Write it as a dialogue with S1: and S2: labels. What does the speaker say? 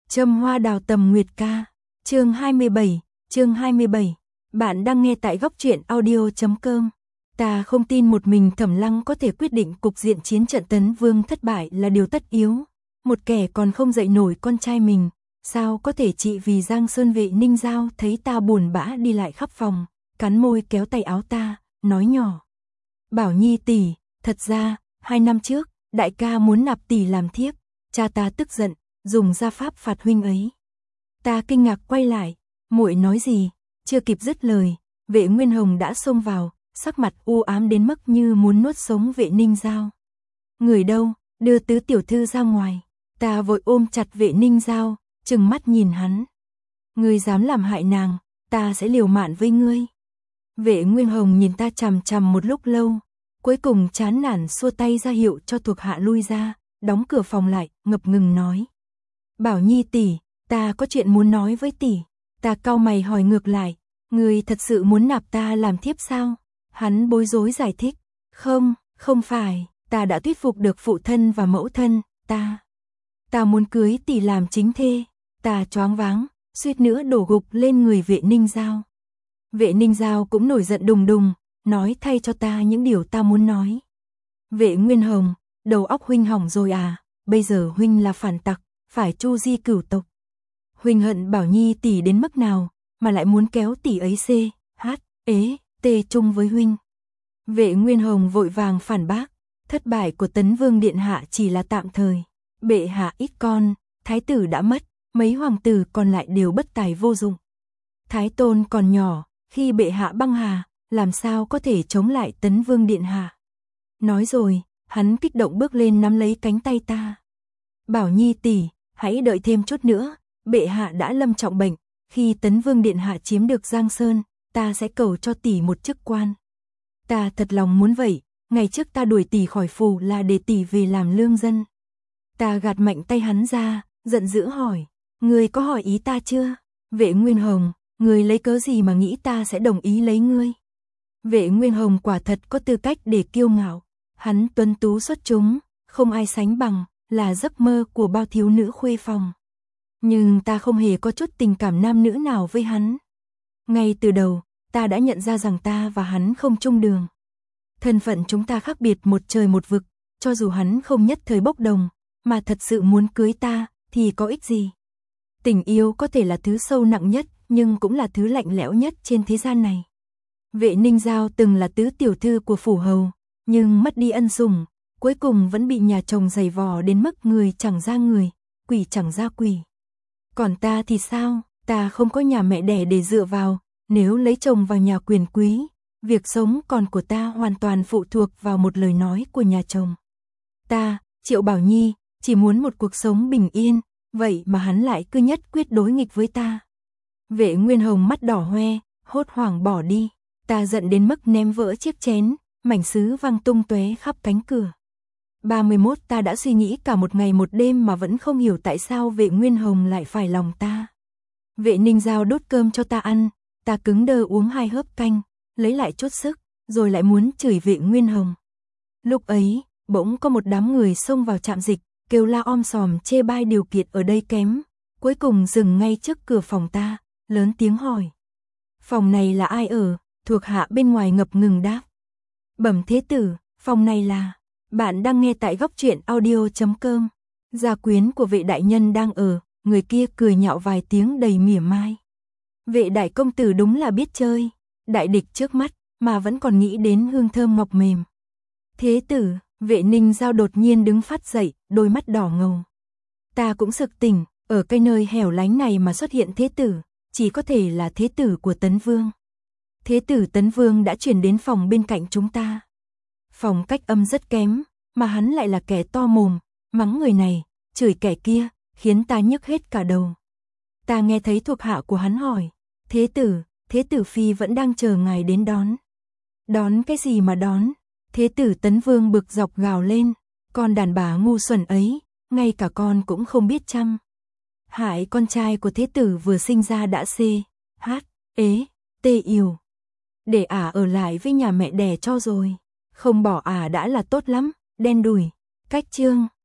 S1: Châm hoa đào tầm nguyệt ca. Chương 27. Bạn đang nghe tại góc truyện audio.com. Ta không tin một mình Thẩm Lăng có thể quyết định cục diện chiến trận Tấn Vương thất bại là điều tất yếu. Một kẻ còn không dậy nổi con trai mình, sao có thể trị vì Giang Sơn Vệ Ninh Giao thấy ta buồn bã đi lại khắp phòng, cắn môi kéo tay áo ta, nói nhỏ. Bảo Nhi tỷ, thật ra, 2 năm trước, đại ca muốn nạp tỷ làm thiếp, cha ta tức giận, dùng gia pháp phạt huynh ấy. Ta kinh ngạc quay lại, muội nói gì, chưa kịp dứt lời, Vệ Nguyên Hồng đã xông vào, sắc mặt u ám đến mức như muốn nuốt sống Vệ Ninh Giao. Người đâu, đưa tứ tiểu thư ra ngoài. Ta vội ôm chặt Vệ Ninh Giao, trừng mắt nhìn hắn. Ngươi dám làm hại nàng, ta sẽ liều mạng với ngươi. Vệ Nguyên Hồng nhìn ta chằm chằm một lúc lâu, cuối cùng chán nản xua tay ra hiệu cho thuộc hạ lui ra, đóng cửa phòng lại, ngập ngừng nói. Bảo Nhi tỷ, ta có chuyện muốn nói với tỷ. Ta cau mày hỏi ngược lại, ngươi thật sự muốn nạp ta làm thiếp sao? Hắn bối rối giải thích, không phải, ta đã thuyết phục được phụ thân và mẫu thân, ta muốn cưới tỷ làm chính thê. Ta choáng váng, suýt nữa đổ gục lên người Vệ Ninh Giao. Vệ Ninh Giao cũng nổi giận đùng đùng, nói thay cho ta những điều ta muốn nói. Vệ Nguyên Hồng, đầu óc huynh hỏng rồi à, bây giờ huynh là phản tặc, phải tru di cửu tộc. Huynh hận Bảo Nhi tỷ đến mức nào, mà lại muốn kéo tỷ ấy tê chung với huynh. Vệ Nguyên Hồng vội vàng phản bác, thất bại của Tấn Vương điện hạ chỉ là tạm thời. Bệ hạ ít con, thái tử đã mất, mấy hoàng tử còn lại đều bất tài vô dụng. Thái tôn còn nhỏ, khi bệ hạ băng hà, làm sao có thể chống lại Tấn Vương điện hạ. Nói rồi, hắn kích động bước lên nắm lấy cánh tay ta. Bảo Nhi tỷ, hãy đợi thêm chút nữa, bệ hạ đã lâm trọng bệnh, khi Tấn Vương điện hạ chiếm được Giang Sơn, ta sẽ cầu cho tỷ một chức quan. Ta thật lòng muốn vậy, ngày trước ta đuổi tỷ khỏi phủ là để tỷ về làm lương dân. Ta gạt mạnh tay hắn ra, giận dữ hỏi, ngươi có hỏi ý ta chưa? Vệ Nguyên Hồng, ngươi lấy cớ gì mà nghĩ ta sẽ đồng ý lấy ngươi? Vệ Nguyên Hồng quả thật có tư cách để kiêu ngạo, hắn tuấn tú xuất chúng, không ai sánh bằng, là giấc mơ của bao thiếu nữ khuê phòng. Nhưng ta không hề có chút tình cảm nam nữ nào với hắn. Ngay từ đầu, ta đã nhận ra rằng ta và hắn không chung đường. Thân phận chúng ta khác biệt một trời một vực, cho dù hắn không nhất thời bốc đồng, mà thật sự muốn cưới ta, thì có ích gì? Tình yêu có thể là thứ sâu nặng nhất, nhưng cũng là thứ lạnh lẽo nhất trên thế gian này. Vệ Ninh Giao từng là tứ tiểu thư của phủ hầu, nhưng mất đi ân sủng, cuối cùng vẫn bị nhà chồng giày vò đến mức người chẳng ra người, quỷ chẳng ra quỷ. Còn ta thì sao? Ta không có nhà mẹ đẻ để dựa vào, nếu lấy chồng vào nhà quyền quý, việc sống còn của ta hoàn toàn phụ thuộc vào một lời nói của nhà chồng. Ta, Triệu Bảo Nhi, chỉ muốn một cuộc sống bình yên, vậy mà hắn lại cứ nhất quyết đối nghịch với ta. Vệ Nguyên Hồng mắt đỏ hoe, hốt hoảng bỏ đi. Ta giận đến mức ném vỡ chiếc chén, mảnh sứ văng tung tóe khắp cánh cửa. 31 ta đã suy nghĩ cả một ngày một đêm mà vẫn không hiểu tại sao Vệ Nguyên Hồng lại phải lòng ta. Vệ Ninh Giao đốt cơm cho ta ăn, ta cứng đơ uống 2 hớp canh, lấy lại chút sức, rồi lại muốn chửi Vệ Nguyên Hồng. Lúc ấy, bỗng có một đám người xông vào trạm dịch, kêu la om sòm chê bai điều kiện ở đây kém, cuối cùng dừng ngay trước cửa phòng ta, lớn tiếng hỏi. Phòng này là ai ở? Thuộc hạ bên ngoài ngập ngừng đáp. Bẩm thế tử, phòng này là... Bạn đang nghe tại góc truyện audio.com. Gia quyến của Vệ đại nhân đang ở, người kia cười nhạo vài tiếng đầy mỉa mai. Vệ đại công tử đúng là biết chơi, đại địch trước mắt mà vẫn còn nghĩ đến hương thơm ngọc mềm. Thế tử, Vệ Ninh Giao đột nhiên đứng phát dậy, đôi mắt đỏ ngầu. Ta cũng sực tỉnh, ở cái nơi hẻo lánh này mà xuất hiện thế tử, chỉ có thể là thế tử của Tấn Vương. Thế tử Tấn Vương đã chuyển đến phòng bên cạnh chúng ta. Phòng cách âm rất kém, mà hắn lại là kẻ to mồm, mắng người này, chửi kẻ kia, khiến ta nhức hết cả đầu. Ta nghe thấy thuộc hạ của hắn hỏi, thế tử phi vẫn đang chờ ngài đến đón. Đón cái gì mà đón? Thế tử Tấn Vương bực dọc gào lên, con đàn bà ngu xuẩn ấy, ngay cả con cũng không biết chăm. Hại con trai của thế tử vừa sinh ra đã yêu. Để ở lại với nhà mẹ đẻ cho rồi. Không bỏ đã là tốt lắm, đen đủi. Cách chương